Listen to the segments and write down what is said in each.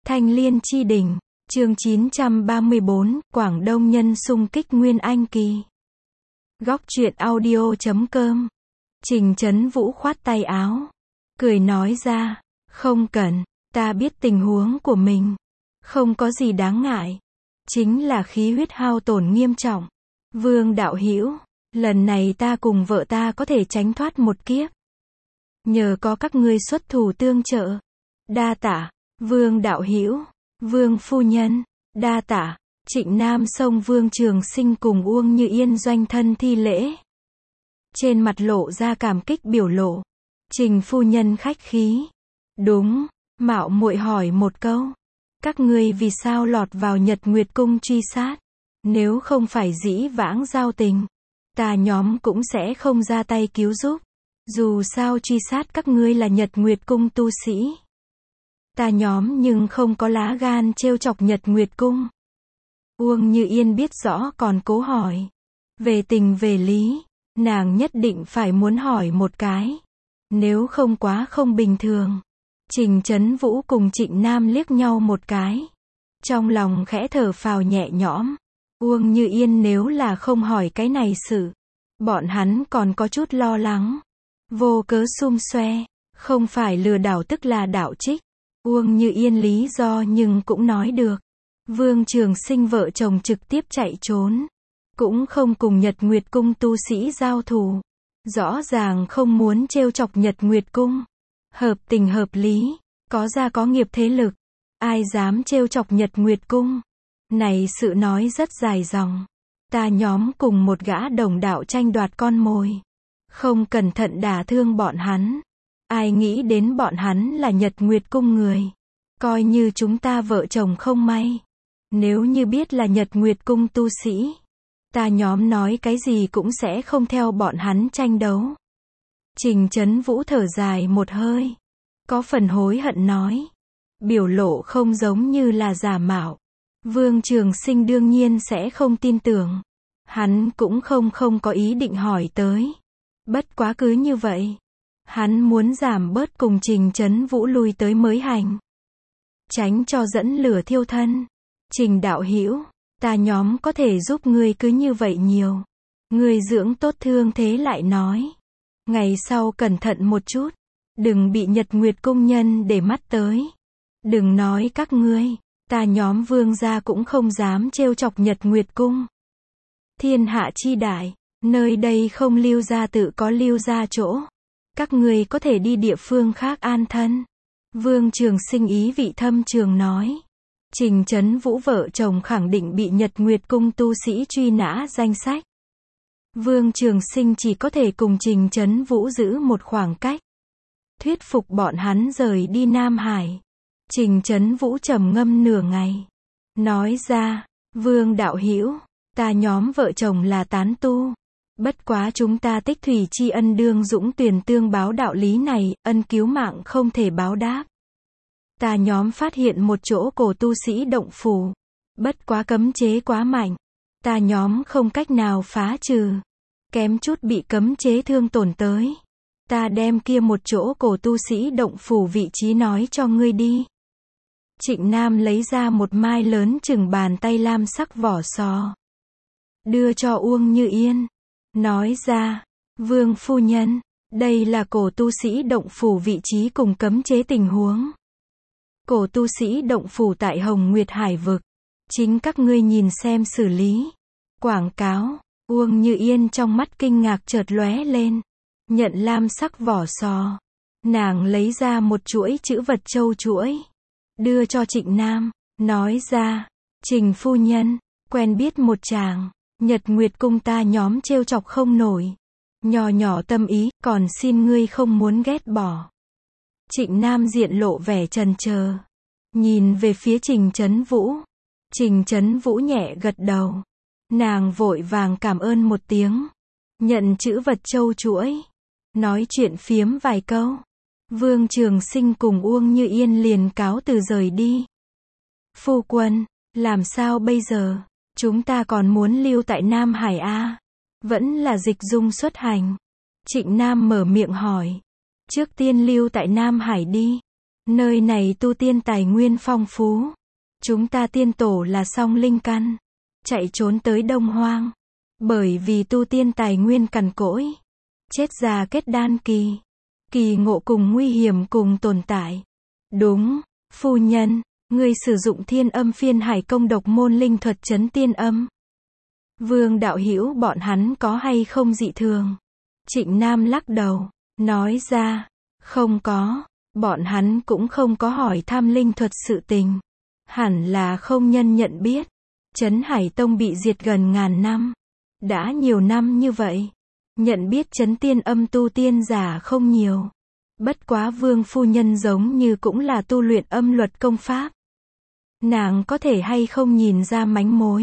Thanh Liên Chi Đỉnh, chương 934, Quảng Đông nhân xung kích Nguyên Anh Kỳ. Góc truyện audio.com. Trình Chấn Vũ khoát tay áo, cười nói ra, không cần, ta biết tình huống của mình, không có gì đáng ngại, chính là khí huyết hao tổn nghiêm trọng. Vương đạo hữu, lần này ta cùng vợ ta có thể tránh thoát một kiếp, nhờ có các ngươi xuất thủ tương trợ. Đa tạ, Vương đạo hữu, Vương phu nhân, đa tạ. Trịnh Nam xông Vương Trường Sinh cùng Uông Như Yên doanh thân thi lễ, trên mặt lộ ra cảm kích biểu lộ. Trình phu nhân khách khí, đúng, mạo muội hỏi một câu, các ngươi vì sao lọt vào Nhật Nguyệt Cung truy sát? Nếu không phải dĩ vãng giao tình, ta nhóm cũng sẽ không ra tay cứu giúp. Dù sao truy sát các ngươi là Nhật Nguyệt Cung tu sĩ, ta nhóm nhưng không có lá gan trêu chọc Nhật Nguyệt Cung. Uông Như Yên biết rõ còn cố hỏi. Về tình về lý, nàng nhất định phải muốn hỏi một cái, nếu không quá không bình thường. Trình Chấn Vũ cùng Trịnh Nam liếc nhau một cái, trong lòng khẽ thở phào nhẹ nhõm. Uông Như Yên nếu là không hỏi cái này sự, bọn hắn còn có chút lo lắng. Vô cớ xum xoe, không phải lừa đảo tức là đạo trích. Uông Như Yên lý do nhưng cũng nói được. Vương Trường Sinh vợ chồng trực tiếp chạy trốn, cũng không cùng Nhật Nguyệt Cung tu sĩ giao thủ, rõ ràng không muốn trêu chọc Nhật Nguyệt Cung. Hợp tình hợp lý, có gia có nghiệp thế lực, ai dám trêu chọc Nhật Nguyệt Cung. Này sự nói rất dài dòng, ta nhóm cùng một gã đồng đạo tranh đoạt con mồi, không cẩn thận đả thương bọn hắn, ai nghĩ đến bọn hắn là Nhật Nguyệt Cung người, coi như chúng ta vợ chồng không may. Nếu như biết là Nhật Nguyệt Cung tu sĩ, ta nhóm nói cái gì cũng sẽ không theo bọn hắn tranh đấu. Trình Chấn Vũ thở dài một hơi, có phần hối hận nói, biểu lộ không giống như là giả mạo. Vương Trường Sinh đương nhiên sẽ không tin tưởng, hắn cũng không có ý định hỏi tới. Bất quá cứ như vậy, hắn muốn giảm bớt cùng Trình Chấn Vũ lui tới mới hành, tránh cho dẫn lửa thiêu thân. Trình đạo hữu, ta nhóm có thể giúp ngươi cứ như vậy nhiều. Ngươi dưỡng tốt thương thế lại nói. Ngày sau cẩn thận một chút, đừng bị Nhật Nguyệt Cung nhân để mắt tới. Đừng nói các ngươi, ta nhóm Vương gia cũng không dám trêu chọc Nhật Nguyệt Cung. Thiên hạ chi đại, nơi đây không lưu gia tự có lưu gia chỗ. Các ngươi có thể đi địa phương khác an thân. Vương Trường Sinh ý vị thâm trường nói. Trình Chấn Vũ vợ chồng khẳng định bị Nhật Nguyệt Cung tu sĩ truy nã danh sách. Vương Trường Sinh chỉ có thể cùng Trình Chấn Vũ giữ một khoảng cách, thuyết phục bọn hắn rời đi Nam Hải. Trình Chấn Vũ trầm ngâm nửa ngày, nói ra, Vương đạo hữu, ta nhóm vợ chồng là tán tu, bất quá chúng ta tích thủy tri ân đương dũng tuyển tương báo đạo lý này, ân cứu mạng không thể báo đáp. Ta nhóm phát hiện một chỗ cổ tu sĩ động phủ, bất quá cấm chế quá mạnh, ta nhóm không cách nào phá trừ, kém chút bị cấm chế thương tổn tới. Ta đem kia một chỗ cổ tu sĩ động phủ vị trí nói cho ngươi đi. Trịnh Nam lấy ra một mai lớn chừng bàn tay lam sắc vỏ sò, đưa cho Uông Như Yên, nói ra, Vương phu nhân, đây là cổ tu sĩ động phủ vị trí cùng cấm chế tình huống. Cổ tu sĩ động phủ tại Hồng Nguyệt Hải vực, chính các ngươi nhìn xem xử lý. Quảng cáo. Uông Như Yên trong mắt kinh ngạc chợt lóe lên, nhận lam sắc vỏ sò, nàng lấy ra một chuỗi chữ vật châu chuỗi, đưa cho Trịnh Nam, nói ra, Trình phu nhân, quen biết một chàng, Nhật Nguyệt Cung ta nhóm trêu chọc không nổi, nhỏ nhỏ tâm ý, còn xin ngươi không muốn ghét bỏ. Trịnh Nam diện lộ vẻ chần chờ, nhìn về phía Trình Chấn Vũ. Trình Chấn Vũ nhẹ gật đầu, nàng vội vàng cảm ơn một tiếng, nhận chữ vật châu chuỗi, nói chuyện phiếm vài câu. Vương Trường Sinh cùng Uông Như Yên liền cáo từ rời đi. Phu quân, làm sao bây giờ? Chúng ta còn muốn lưu tại Nam Hải a? Vẫn là dịch dung xuất hành? Trịnh Nam mở miệng hỏi. Trước tiên lưu tại Nam Hải đi. Nơi này tu tiên tài nguyên phong phú. Chúng ta tiên tổ là song linh căn. Chạy trốn tới Đông Hoang. Bởi vì tu tiên tài nguyên cằn cỗi. Chết già kết đan kỳ. Kỳ ngộ cùng nguy hiểm cùng tồn tại. Đúng, phu nhân, ngươi sử dụng Thiên Âm Phiên Hải công độc môn linh thuật trấn tiên âm. Vương đạo hữu bọn hắn có hay không dị thường? Trịnh Nam lắc đầu, nói ra, không có, bọn hắn cũng không có hỏi thăm linh thuật sự tình. Hẳn là không nhân nhận biết. Trấn Hải Tông bị diệt gần ngàn năm. Đã nhiều năm như vậy. Nhận biết trấn tiên âm tu tiên giả không nhiều. Bất quá vương phu nhân giống như cũng là tu luyện âm luật công pháp. Nàng có thể hay không nhìn ra mánh mối.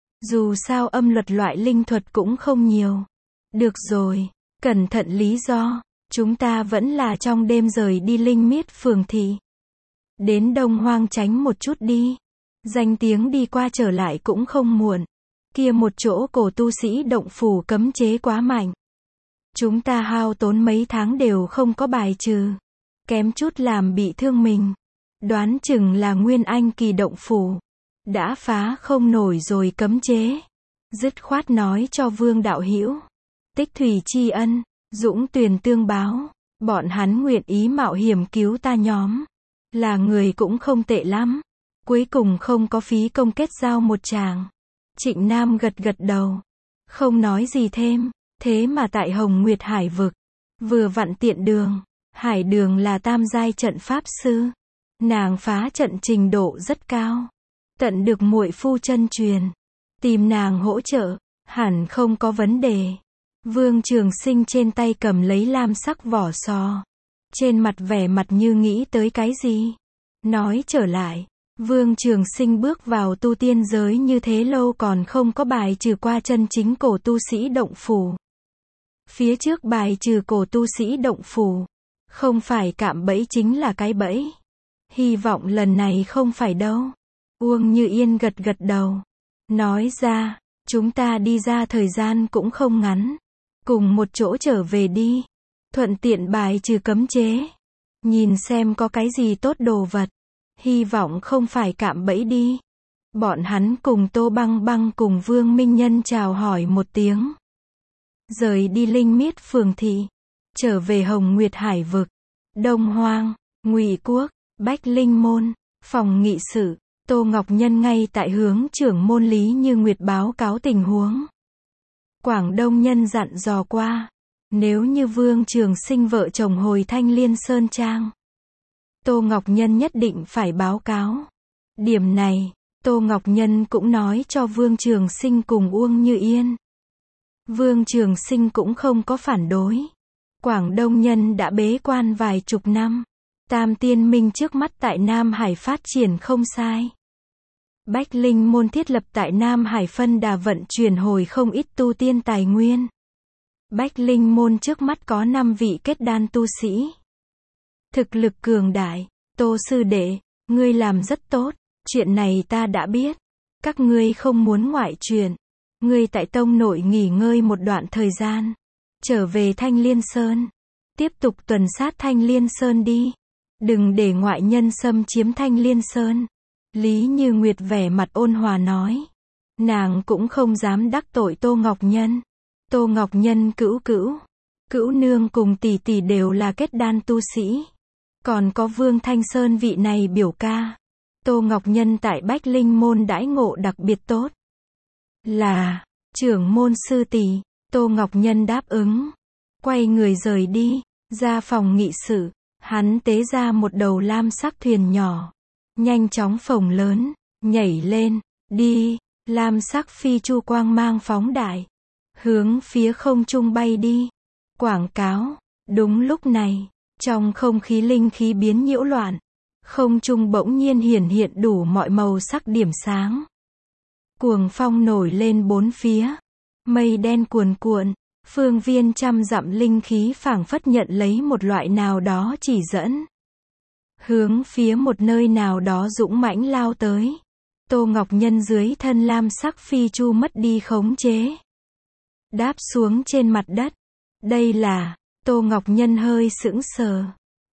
Dù sao âm luật loại linh thuật cũng không nhiều. Được rồi, cẩn thận lý do. Chúng ta vẫn là trong đêm rời đi Linh Miết phường thị. Đến Đông Hoang tránh một chút đi. Danh tiếng đi qua trở lại cũng không muộn. Kia một chỗ cổ tu sĩ động phủ cấm chế quá mạnh. Chúng ta hao tốn mấy tháng đều không có bài trừ. Kém chút làm bị thương mình. Đoán chừng là Nguyên Anh kỳ động phủ. Đã phá không nổi rồi cấm chế. Dứt khoát nói cho Vương đạo hữu. Tích thủy tri ân, dũng tuyền tương báo. Bọn hắn nguyện ý mạo hiểm cứu ta nhóm. Là người cũng không tệ lắm. Cuối cùng không có phí công kết giao một chàng. Trịnh Nam gật gật đầu. Không nói gì thêm. Thế mà tại Hồng Nguyệt Hải vực. Vừa vặn tiện đường. Hải Đường là tam giai trận pháp sư. Nàng phá trận trình độ rất cao. Tận được muội phu chân truyền. Tìm nàng hỗ trợ. Hẳn không có vấn đề. Vương Trường Sinh trên tay cầm lấy lam sắc vỏ sò. Trên mặt vẻ mặt như nghĩ tới cái gì. Nói trở lại. Vương Trường Sinh bước vào tu tiên giới như thế lâu còn không có bài trừ qua chân chính cổ tu sĩ động phủ. Phía trước bài trừ cổ tu sĩ động phủ. Không phải cạm bẫy chính là cái bẫy. Hy vọng lần này không phải đâu. Uông Như Yên gật gật đầu. Nói ra, chúng ta đi ra thời gian cũng không ngắn. Cùng một chỗ trở về đi. Thuận tiện bài trừ cấm chế. Nhìn xem có cái gì tốt đồ vật. Hy vọng không phải cạm bẫy đi. Bọn hắn cùng Tô Băng Băng cùng Vương Minh Nhân chào hỏi một tiếng. Rời đi Linh Miết phường thị. Trở về Hồng Nguyệt Hải vực. Đông Hoang, Ngụy Quốc, Bách Linh Môn, phòng nghị sự. Tô Ngọc Nhân ngay tại hướng trưởng môn Lý Như Nguyệt báo cáo tình huống. Quảng Đông Nhân dặn dò qua. Nếu như Vương Trường Sinh vợ chồng hồi Thanh Liên Sơn Trang. Tô Ngọc Nhân nhất định phải báo cáo. Điểm này, Tô Ngọc Nhân cũng nói cho Vương Trường Sinh cùng Uông Như Yên. Vương Trường Sinh cũng không có phản đối. Quảng Đông Nhân đã bế quan vài chục năm. Tam Tiên Minh trước mắt tại Nam Hải phát triển không sai. Bách Linh Môn thiết lập tại Nam Hải phân đà vận chuyển hồi không ít tu tiên tài nguyên. Bách Linh Môn trước mắt có 5 vị kết đan tu sĩ. Thực lực cường đại. Tô sư đệ, ngươi làm rất tốt. Chuyện này ta đã biết. Các ngươi không muốn ngoại truyền. Ngươi tại tông nội nghỉ ngơi một đoạn thời gian. Trở về Thanh Liên Sơn. Tiếp tục tuần sát Thanh Liên Sơn đi. Đừng để ngoại nhân xâm chiếm Thanh Liên Sơn. Lý Như Nguyệt vẻ mặt ôn hòa nói. Nàng cũng không dám đắc tội Tô Ngọc Nhân. Tô Ngọc Nhân cữu nương cùng tỷ tỷ đều là kết đan tu sĩ. Còn có Vương Thanh Sơn vị này biểu ca. Tô Ngọc Nhân tại Bách Linh Môn đãi ngộ đặc biệt tốt. Là, trưởng môn sư tỷ. Tô Ngọc Nhân đáp ứng. Quay người rời đi, ra phòng nghị sự. Hắn tế ra một đầu lam sắc thuyền nhỏ. Nhanh chóng phồng lớn, nhảy lên, đi. Lam sắc phi chu quang mang phóng đại. Hướng phía không trung bay đi. Quảng cáo. Đúng lúc này, trong không khí linh khí biến nhiễu loạn. Không trung bỗng nhiên hiển hiện đủ mọi màu sắc điểm sáng. Cuồng phong nổi lên bốn phía. Mây đen cuồn cuộn. Phương viên trăm dặm linh khí phảng phất nhận lấy một loại nào đó chỉ dẫn. Hướng phía một nơi nào đó dũng mãnh lao tới. Tô Ngọc Nhân dưới thân lam sắc phi chu mất đi khống chế. Đáp xuống trên mặt đất. Đây là, Tô Ngọc Nhân hơi sững sờ.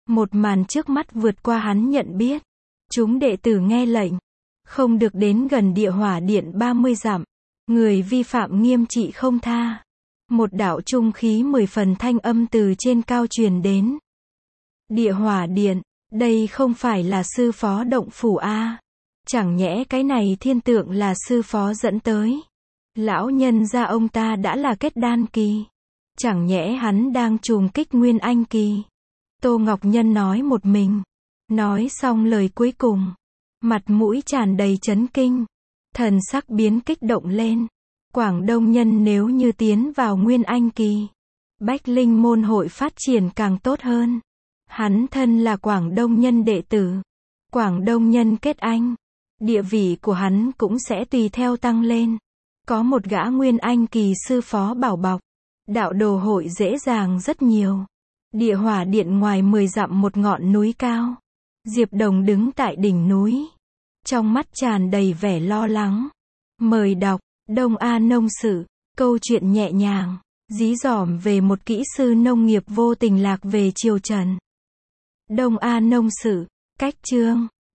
Một màn trước mắt vượt qua hắn nhận biết. Chúng đệ tử nghe lệnh, không được đến gần địa hỏa điện 30 dặm. Người vi phạm nghiêm trị không tha. Một đạo trung khí 10 phần thanh âm từ trên cao truyền đến. Địa hỏa điện, đây không phải là sư phó động phủ a? Chẳng nhẽ cái này thiên tượng là sư phó dẫn tới? Lão nhân gia ông ta đã là kết đan kỳ. Chẳng nhẽ hắn đang trùng kích nguyên anh kỳ? Tô Ngọc Nhân nói một mình. Nói xong lời cuối cùng, mặt mũi tràn đầy chấn kinh. Thần sắc biến kích động lên. Quảng Đông Nhân nếu như tiến vào nguyên anh kỳ, Bách Linh môn hội phát triển càng tốt hơn. Hắn thân là Quảng Đông Nhân đệ tử. Quảng Đông Nhân kết anh, địa vị của hắn cũng sẽ tùy theo tăng lên. Có một gã nguyên anh kỳ sư phó bảo bọc, đạo đồ hội dễ dàng rất nhiều. Địa hỏa điện ngoài 10 dặm một ngọn núi cao. Diệp Đồng đứng tại đỉnh núi, trong mắt tràn đầy vẻ lo lắng. Mời đọc Đông A Nông Sự, câu chuyện nhẹ nhàng, dí dỏm về một kỹ sư nông nghiệp vô tình lạc về triều Trần. Đông A Nông Sự, cách chương